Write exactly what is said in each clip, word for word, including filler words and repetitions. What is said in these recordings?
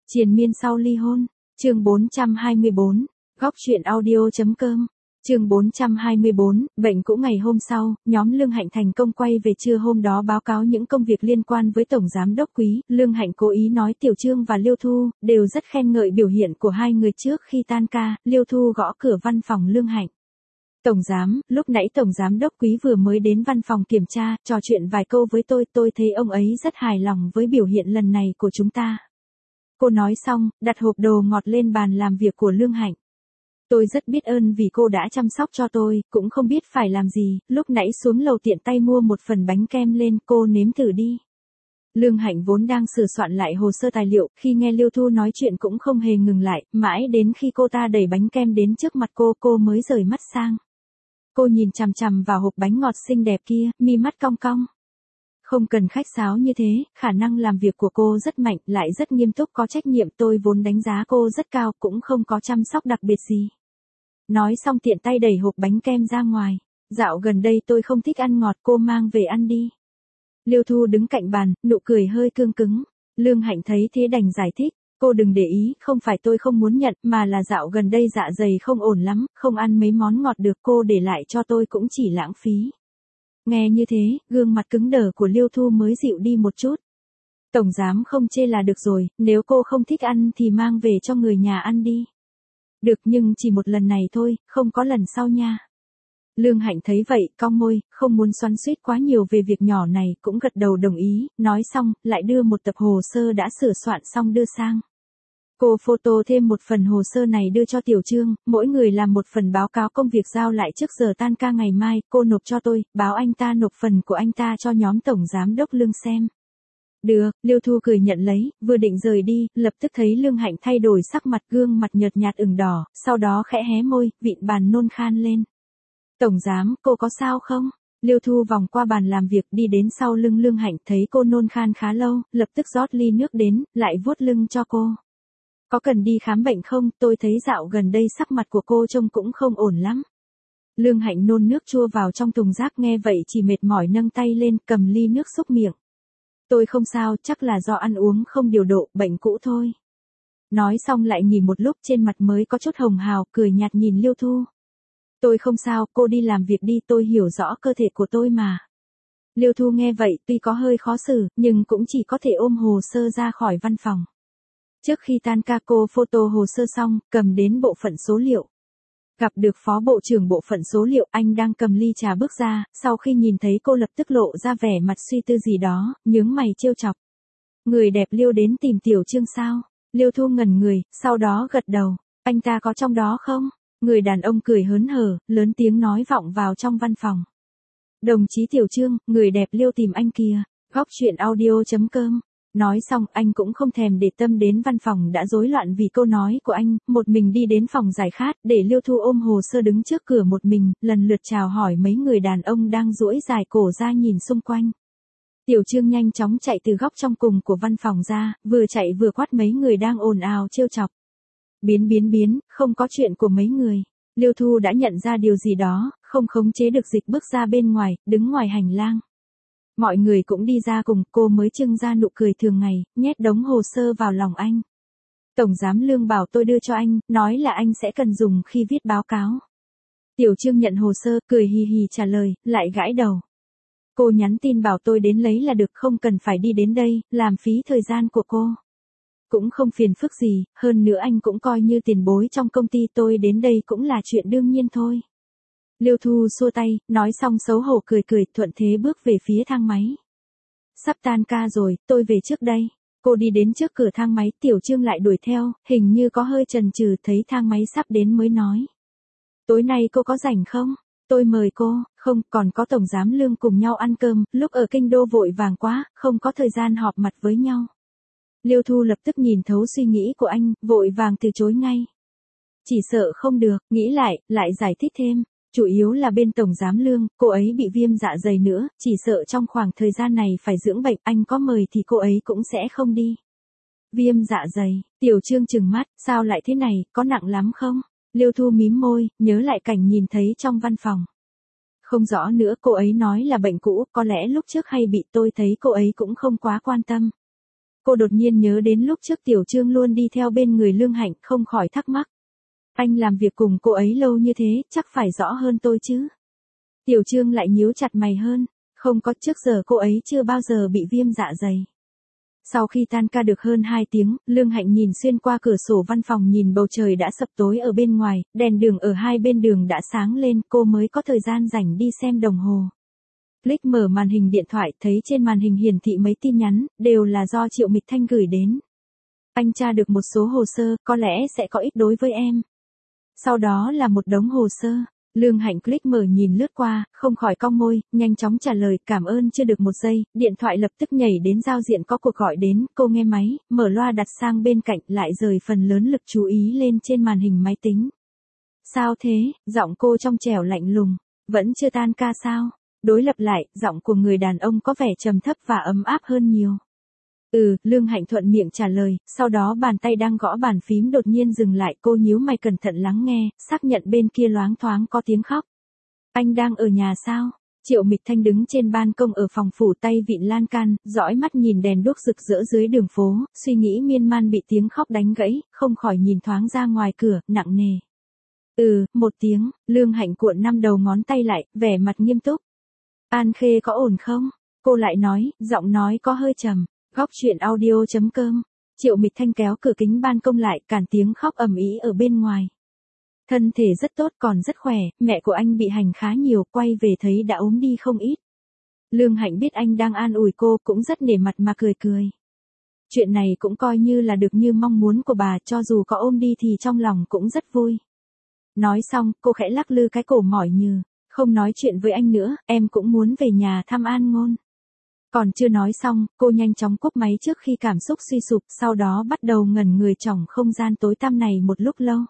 Triền miên sau ly hôn, chương bốn trăm hai mươi bốn, góc truyện audio.com, chương bốn trăm hai mươi bốn, bệnh cũ ngày hôm sau, nhóm Lương Hạnh thành công quay về trưa hôm đó báo cáo những công việc liên quan với Tổng Giám Đốc Quý, Lương Hạnh cố ý nói Tiểu Trương và Liêu Thu, đều rất khen ngợi biểu hiện của hai người trước khi tan ca, Liêu Thu gõ cửa văn phòng Lương Hạnh. Tổng Giám, lúc nãy Tổng Giám Đốc Quý vừa mới đến văn phòng kiểm tra, trò chuyện vài câu với tôi, tôi thấy ông ấy rất hài lòng với biểu hiện lần này của chúng ta. Cô nói xong, đặt hộp đồ ngọt lên bàn làm việc của Lương Hạnh. Tôi rất biết ơn vì cô đã chăm sóc cho tôi, cũng không biết phải làm gì, lúc nãy xuống lầu tiện tay mua một phần bánh kem lên, cô nếm thử đi. Lương Hạnh vốn đang sửa soạn lại hồ sơ tài liệu, khi nghe Liêu Thu nói chuyện cũng không hề ngừng lại, mãi đến khi cô ta đẩy bánh kem đến trước mặt cô, cô mới rời mắt sang. Cô nhìn chằm chằm vào hộp bánh ngọt xinh đẹp kia, mi mắt cong cong. Không cần khách sáo như thế, khả năng làm việc của cô rất mạnh, lại rất nghiêm túc có trách nhiệm, tôi vốn đánh giá cô rất cao, cũng không có chăm sóc đặc biệt gì. Nói xong tiện tay đẩy hộp bánh kem ra ngoài. Dạo gần đây tôi không thích ăn ngọt, cô mang về ăn đi. Liêu Thu đứng cạnh bàn, nụ cười hơi cương cứng. Lương Hạnh thấy thế đành giải thích, cô đừng để ý, không phải tôi không muốn nhận, mà là dạo gần đây dạ dày không ổn lắm, không ăn mấy món ngọt được, cô để lại cho tôi cũng chỉ lãng phí. Nghe như thế, gương mặt cứng đờ của Liêu Thu mới dịu đi một chút. Tổng Giám không chê là được rồi, nếu cô không thích ăn thì mang về cho người nhà ăn đi. Được, nhưng chỉ một lần này thôi, không có lần sau nha. Lương Hạnh thấy vậy, cong môi, không muốn xoắn xuýt quá nhiều về việc nhỏ này, cũng gật đầu đồng ý, nói xong, lại đưa một tập hồ sơ đã sửa soạn xong đưa sang. Cô photo thêm một phần hồ sơ này đưa cho Tiểu Trương, mỗi người làm một phần báo cáo công việc giao lại trước giờ tan ca ngày mai, cô nộp cho tôi, báo anh ta nộp phần của anh ta cho nhóm Tổng Giám Đốc Lương xem. Được, Liêu Thu cười nhận lấy, vừa định rời đi, lập tức thấy Lương Hạnh thay đổi sắc mặt, gương mặt nhợt nhạt ửng đỏ, sau đó khẽ hé môi, vịn bàn nôn khan lên. Tổng Giám, cô có sao không? Liêu Thu vòng qua bàn làm việc đi đến sau lưng Lương Hạnh, thấy cô nôn khan khá lâu, lập tức rót ly nước đến, lại vuốt lưng cho cô. Có cần đi khám bệnh không? Tôi thấy dạo gần đây sắc mặt của cô trông cũng không ổn lắm. Lương Hạnh nôn nước chua vào trong thùng rác, nghe vậy chỉ mệt mỏi nâng tay lên, cầm ly nước xúc miệng. Tôi không sao, chắc là do ăn uống không điều độ, bệnh cũ thôi. Nói xong lại nghỉ một lúc, trên mặt mới có chút hồng hào, cười nhạt nhìn Liêu Thu. Tôi không sao, cô đi làm việc đi, tôi hiểu rõ cơ thể của tôi mà. Liêu Thu nghe vậy, tuy có hơi khó xử, nhưng cũng chỉ có thể ôm hồ sơ ra khỏi văn phòng. Trước khi tan ca cô photo hồ sơ xong, cầm đến bộ phận số liệu. Gặp được Phó Bộ trưởng Bộ phận số liệu, anh đang cầm ly trà bước ra, sau khi nhìn thấy cô lập tức lộ ra vẻ mặt suy tư gì đó, nhướng mày trêu chọc. Người đẹp Liêu đến tìm Tiểu Trương sao? Liêu Thu ngẩn người, sau đó gật đầu. Anh ta có trong đó không? Người đàn ông cười hớn hở, lớn tiếng nói vọng vào trong văn phòng. Đồng chí Tiểu Trương, người đẹp Liêu tìm anh kìa. Góc truyện audio.com. Nói xong, anh cũng không thèm để tâm đến văn phòng đã rối loạn vì câu nói của anh, một mình đi đến phòng giải khát, để Liêu Thu ôm hồ sơ đứng trước cửa một mình, lần lượt chào hỏi mấy người đàn ông đang duỗi dài cổ ra nhìn xung quanh. Tiểu Trương nhanh chóng chạy từ góc trong cùng của văn phòng ra, vừa chạy vừa quát mấy người đang ồn ào trêu chọc. Biến biến biến, không có chuyện của mấy người. Liêu Thu đã nhận ra điều gì đó, không khống chế được dịch bước ra bên ngoài, đứng ngoài hành lang. Mọi người cũng đi ra cùng, cô mới trưng ra nụ cười thường ngày, nhét đống hồ sơ vào lòng anh. Tổng Giám Lương bảo tôi đưa cho anh, nói là anh sẽ cần dùng khi viết báo cáo. Tiểu Trương nhận hồ sơ, cười hì hì trả lời, lại gãi đầu. Cô nhắn tin bảo tôi đến lấy là được, không cần phải đi đến đây, làm phí thời gian của cô. Cũng không phiền phức gì, hơn nữa anh cũng coi như tiền bối trong công ty, tôi đến đây cũng là chuyện đương nhiên thôi. Liêu Thu xua tay, nói xong xấu hổ cười cười, thuận thế bước về phía thang máy. Sắp tan ca rồi, tôi về trước đây. Cô đi đến trước cửa thang máy, Tiểu Trương lại đuổi theo, hình như có hơi chần chừ, thấy thang máy sắp đến mới nói. Tối nay cô có rảnh không? Tôi mời cô, không, còn có Tổng Giám Lương cùng nhau ăn cơm, lúc ở kinh đô vội vàng quá, không có thời gian họp mặt với nhau. Liêu Thu lập tức nhìn thấu suy nghĩ của anh, vội vàng từ chối ngay. Chỉ sợ không được, nghĩ lại, lại giải thích thêm. Chủ yếu là bên Tổng Giám Lương, cô ấy bị viêm dạ dày nữa, chỉ sợ trong khoảng thời gian này phải dưỡng bệnh, anh có mời thì cô ấy cũng sẽ không đi. Viêm dạ dày, Tiểu Trương trừng mắt, sao lại thế này, có nặng lắm không? Liêu Thu mím môi, nhớ lại cảnh nhìn thấy trong văn phòng. Không rõ nữa, cô ấy nói là bệnh cũ, có lẽ lúc trước hay bị, tôi thấy cô ấy cũng không quá quan tâm. Cô đột nhiên nhớ đến lúc trước Tiểu Trương luôn đi theo bên người Lương Hạnh, không khỏi thắc mắc. Anh làm việc cùng cô ấy lâu như thế, chắc phải rõ hơn tôi chứ. Tiểu Trương lại nhíu chặt mày hơn. Không có, trước giờ cô ấy chưa bao giờ bị viêm dạ dày. Sau khi tan ca được hơn hai tiếng, Lương Hạnh nhìn xuyên qua cửa sổ văn phòng nhìn bầu trời đã sập tối ở bên ngoài, đèn đường ở hai bên đường đã sáng lên, cô mới có thời gian rảnh đi xem đồng hồ. Click mở màn hình điện thoại, thấy trên màn hình hiển thị mấy tin nhắn, đều là do Triệu Mịch Thanh gửi đến. Anh tra được một số hồ sơ, có lẽ sẽ có ích đối với em. Sau đó là một đống hồ sơ. Lương Hạnh click mở nhìn lướt qua, không khỏi cong môi, nhanh chóng trả lời cảm ơn chưa được một giây, điện thoại lập tức nhảy đến giao diện có cuộc gọi đến, cô nghe máy, mở loa đặt sang bên cạnh lại rời phần lớn lực chú ý lên trên màn hình máy tính. Sao thế, giọng cô trong trẻo lạnh lùng, vẫn chưa tan ca sao? Đối lập lại, giọng của người đàn ông có vẻ trầm thấp và ấm áp hơn nhiều. Ừ, Lương Hạnh thuận miệng trả lời, sau đó bàn tay đang gõ bàn phím đột nhiên dừng lại, cô nhíu mày cẩn thận lắng nghe, xác nhận bên kia loáng thoáng có tiếng khóc. Anh đang ở nhà sao? Triệu Mịch Thanh đứng trên ban công ở phòng phủ, tay vịn lan can, dõi mắt nhìn đèn đuốc rực rỡ dưới đường phố, suy nghĩ miên man bị tiếng khóc đánh gãy, không khỏi nhìn thoáng ra ngoài cửa, nặng nề. Ừ, một tiếng, Lương Hạnh cuộn năm đầu ngón tay lại, vẻ mặt nghiêm túc. An Khê có ổn không? Cô lại nói, giọng nói có hơi trầm. Góc chuyện audio chấm com. Triệu Mịch Thanh kéo cửa kính ban công lại, cản tiếng khóc ầm ĩ ở bên ngoài. Thân thể rất tốt, còn rất khỏe, mẹ của anh bị hành khá nhiều, quay về thấy đã ốm đi không ít. Lương Hạnh biết anh đang an ủi cô, cũng rất nể mặt mà cười cười. Chuyện này cũng coi như là được như mong muốn của bà, cho dù có ôm đi thì trong lòng cũng rất vui. Nói xong, cô khẽ lắc lư cái cổ mỏi nhừ. Không nói chuyện với anh nữa, em cũng muốn về nhà thăm An Ngôn. Còn chưa nói xong, cô nhanh chóng cúp máy trước khi cảm xúc suy sụp, sau đó bắt đầu ngẩn người trong không gian tối tăm này một lúc lâu.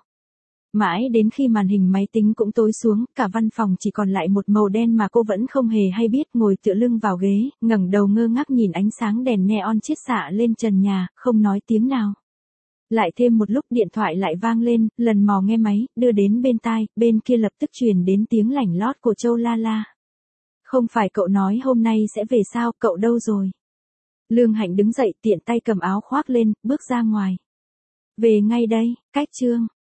Mãi đến khi màn hình máy tính cũng tối xuống, cả văn phòng chỉ còn lại một màu đen mà cô vẫn không hề hay biết, ngồi tựa lưng vào ghế, ngẩng đầu ngơ ngác nhìn ánh sáng đèn neon chiết xạ lên trần nhà, không nói tiếng nào. Lại thêm một lúc điện thoại lại vang lên, lần mò nghe máy, đưa đến bên tai, bên kia lập tức truyền đến tiếng lảnh lót của Châu La La. Không phải cậu nói hôm nay sẽ về sao, cậu đâu rồi? Lương Hạnh đứng dậy, tiện tay cầm áo khoác lên, bước ra ngoài. Về ngay đây, cách Trương.